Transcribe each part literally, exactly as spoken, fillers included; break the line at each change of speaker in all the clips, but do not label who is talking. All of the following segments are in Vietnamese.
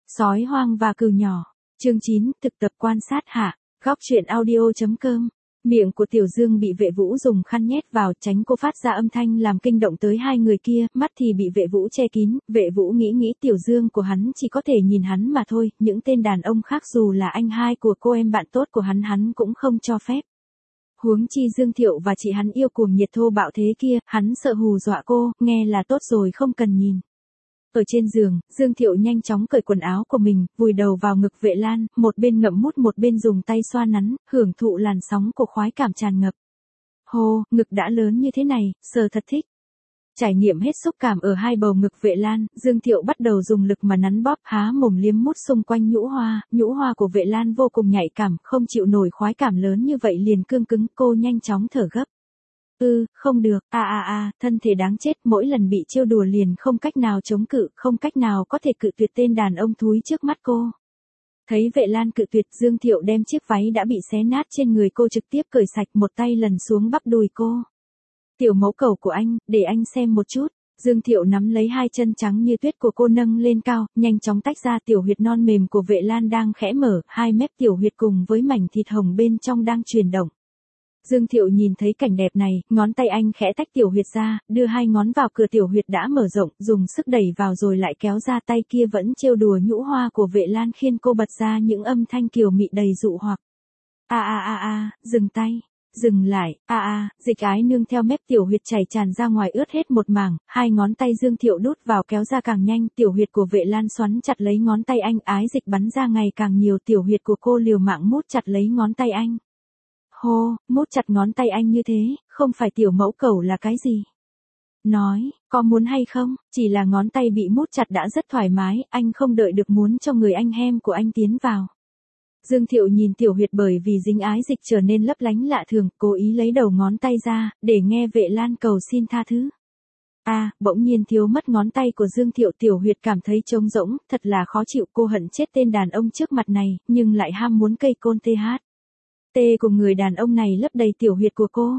Sói hoang và cừu nhỏ. Chương chín, thực tập quan sát hạ. Góc truyện audio.com. Miệng của Tiểu Dương bị Vệ Vũ dùng khăn nhét vào tránh cô phát ra âm thanh làm kinh động tới hai người kia, mắt thì bị Vệ Vũ che kín, Vệ Vũ nghĩ nghĩ Tiểu Dương của hắn chỉ có thể nhìn hắn mà thôi, những tên đàn ông khác dù là anh hai của cô em bạn tốt của hắn hắn cũng không cho phép. Huống chi Dương Thiệu và chị hắn yêu cuồng nhiệt thô bạo thế kia, hắn sợ hù dọa cô, nghe là tốt rồi không cần nhìn. Ở trên giường, Dương Thiệu nhanh chóng cởi quần áo của mình, vùi đầu vào ngực Vệ Lan, một bên ngậm mút một bên dùng tay xoa nắn, hưởng thụ làn sóng của khoái cảm tràn ngập. Hô, ngực đã lớn như thế này, sờ thật thích. Trải nghiệm hết xúc cảm ở hai bầu ngực Vệ Lan, Dương Thiệu bắt đầu dùng lực mà nắn bóp, há mồm liếm mút xung quanh nhũ hoa, nhũ hoa của Vệ Lan vô cùng nhạy cảm, không chịu nổi khoái cảm lớn như vậy liền cương cứng, cô nhanh chóng thở gấp. Ừ, không được, a a a, thân thể đáng chết, mỗi lần bị trêu đùa liền không cách nào chống cự, không cách nào có thể cự tuyệt tên đàn ông thúi trước mắt cô. Thấy Vệ Lan cự tuyệt, Dương Thiệu đem chiếc váy đã bị xé nát trên người cô trực tiếp cởi sạch, một tay lần xuống bắp đùi cô. Tiểu mẫu cầu của anh, để anh xem một chút. Dương Thiệu nắm lấy hai chân trắng như tuyết của cô nâng lên cao, nhanh chóng tách ra tiểu huyệt non mềm của Vệ Lan đang khẽ mở, hai mép tiểu huyệt cùng với mảnh thịt hồng bên trong đang chuyển động. Dương Thiệu nhìn thấy cảnh đẹp này, ngón tay anh khẽ tách tiểu huyệt ra, đưa hai ngón vào cửa tiểu huyệt đã mở rộng, dùng sức đẩy vào rồi lại kéo ra, tay kia vẫn trêu đùa nhũ hoa của Vệ Lan khiến cô bật ra những âm thanh kiều mị đầy dụ hoặc. A a a a, dừng tay, dừng lại, a a, dịch ái nương theo mép tiểu huyệt chảy tràn ra ngoài ướt hết một mảng, hai ngón tay Dương Thiệu đút vào kéo ra càng nhanh, tiểu huyệt của Vệ Lan xoắn chặt lấy ngón tay anh, ái dịch bắn ra ngày càng nhiều, tiểu huyệt của cô liều mạng mút chặt lấy ngón tay anh. Hô, mút chặt ngón tay anh như thế, không phải tiểu mẫu cẩu là cái gì? Nói, có muốn hay không? Chỉ là ngón tay bị mút chặt đã rất thoải mái, anh không đợi được muốn cho người anh hem của anh tiến vào. Dương Thiệu nhìn tiểu huyệt bởi vì dính ái dịch trở nên lấp lánh lạ thường, cố ý lấy đầu ngón tay ra, để nghe Vệ Lan cầu xin tha thứ. À, bỗng nhiên thiếu mất ngón tay của Dương Thiệu, tiểu huyệt cảm thấy trống rỗng, thật là khó chịu, cô hận chết tên đàn ông trước mặt này, nhưng lại ham muốn cây côn tê hát. Tê của người đàn ông này lấp đầy tiểu huyệt của cô.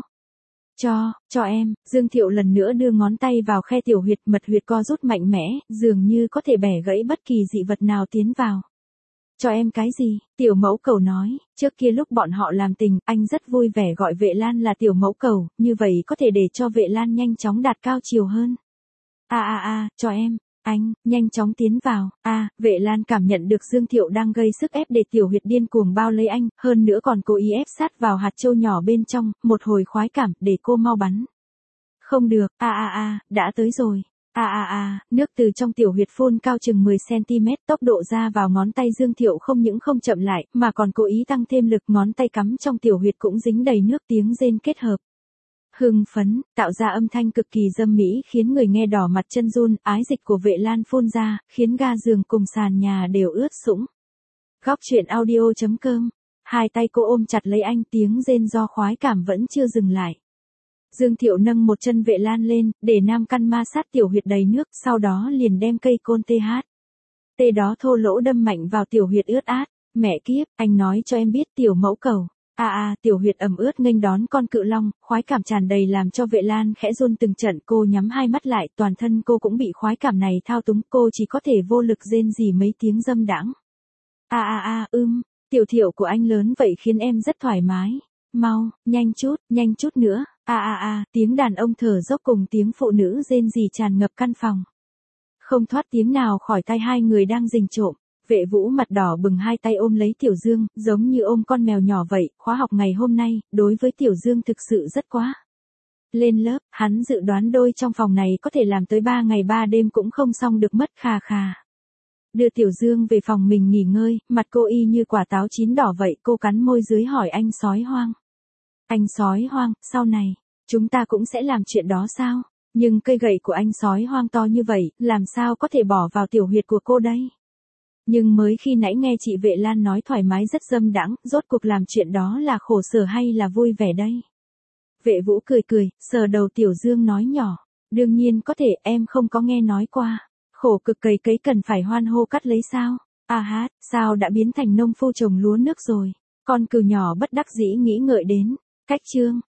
Cho, cho em, Dương Thiệu lần nữa đưa ngón tay vào khe tiểu huyệt, mật huyệt co rút mạnh mẽ, dường như có thể bẻ gãy bất kỳ dị vật nào tiến vào. Cho em cái gì? Tiểu mẫu cầu nói, trước kia lúc bọn họ làm tình, anh rất vui vẻ gọi Vệ Lan là tiểu mẫu cầu, như vậy có thể để cho Vệ Lan nhanh chóng đạt cao chiều hơn. A a a, cho em. Anh, nhanh chóng tiến vào. A, à, Vệ Lan cảm nhận được Dương Thiệu đang gây sức ép để tiểu huyệt điên cuồng bao lấy anh, hơn nữa còn cố ý ép sát vào hạt châu nhỏ bên trong, một hồi khoái cảm, để cô mau bắn. Không được, a a a, đã tới rồi. A a a, nước từ trong tiểu huyệt phun cao chừng mười xăng-ti-mét, tốc độ ra vào ngón tay Dương Thiệu không những không chậm lại, mà còn cố ý tăng thêm lực, ngón tay cắm trong tiểu huyệt cũng dính đầy nước, tiếng rên kết hợp. Hưng phấn, tạo ra âm thanh cực kỳ dâm mỹ khiến người nghe đỏ mặt chân run, ái dịch của Vệ Lan phun ra, khiến ga giường cùng sàn nhà đều ướt sũng. Góc truyện audio.com. Hai tay cô ôm chặt lấy anh, tiếng rên do khoái cảm vẫn chưa dừng lại. Dương Thiệu nâng một chân Vệ Lan lên, để nam căn ma sát tiểu huyệt đầy nước, sau đó liền đem cây côn tê hát. Tê đó thô lỗ đâm mạnh vào tiểu huyệt ướt át. Mẹ kiếp, anh nói cho em biết tiểu mẫu cầu. A à, a, tiểu huyệt ẩm ướt nghênh đón con cự long, khoái cảm tràn đầy làm cho Vệ Lan khẽ run từng trận, cô nhắm hai mắt lại, toàn thân cô cũng bị khoái cảm này thao túng, cô chỉ có thể vô lực rên rỉ mấy tiếng dâm đãng. A a a, ưm, tiểu Thiệu của anh lớn vậy khiến em rất thoải mái. Mau, nhanh chút, nhanh chút nữa. A a a, tiếng đàn ông thở dốc cùng tiếng phụ nữ rên rỉ tràn ngập căn phòng. Không thoát tiếng nào khỏi tai hai người đang rình trộm. Vệ Vũ mặt đỏ bừng hai tay ôm lấy Tiểu Dương, giống như ôm con mèo nhỏ vậy, khóa học ngày hôm nay, đối với Tiểu Dương thực sự rất quá. Lên lớp, hắn dự đoán đôi trong phòng này có thể làm tới ba ngày ba đêm cũng không xong được mất, khà khà. Đưa Tiểu Dương về phòng mình nghỉ ngơi, mặt cô y như quả táo chín đỏ vậy, cô cắn môi dưới hỏi anh sói hoang. Anh sói hoang, sau này, chúng ta cũng sẽ làm chuyện đó sao? Nhưng cây gậy của anh sói hoang to như vậy, làm sao có thể bỏ vào tiểu huyệt của cô đây? Nhưng mới khi nãy nghe chị Vệ Lan nói thoải mái rất dâm đãng, rốt cuộc làm chuyện đó là khổ sở hay là vui vẻ đây? Vệ Vũ cười cười, sờ đầu Tiểu Dương nói nhỏ, đương nhiên có thể, em không có nghe nói qua. Khổ cực cày cấy cần phải hoan hô cắt lấy sao? À hát, sao đã biến thành nông phu trồng lúa nước rồi? Con cừu nhỏ bất đắc dĩ nghĩ ngợi đến. Cách chương.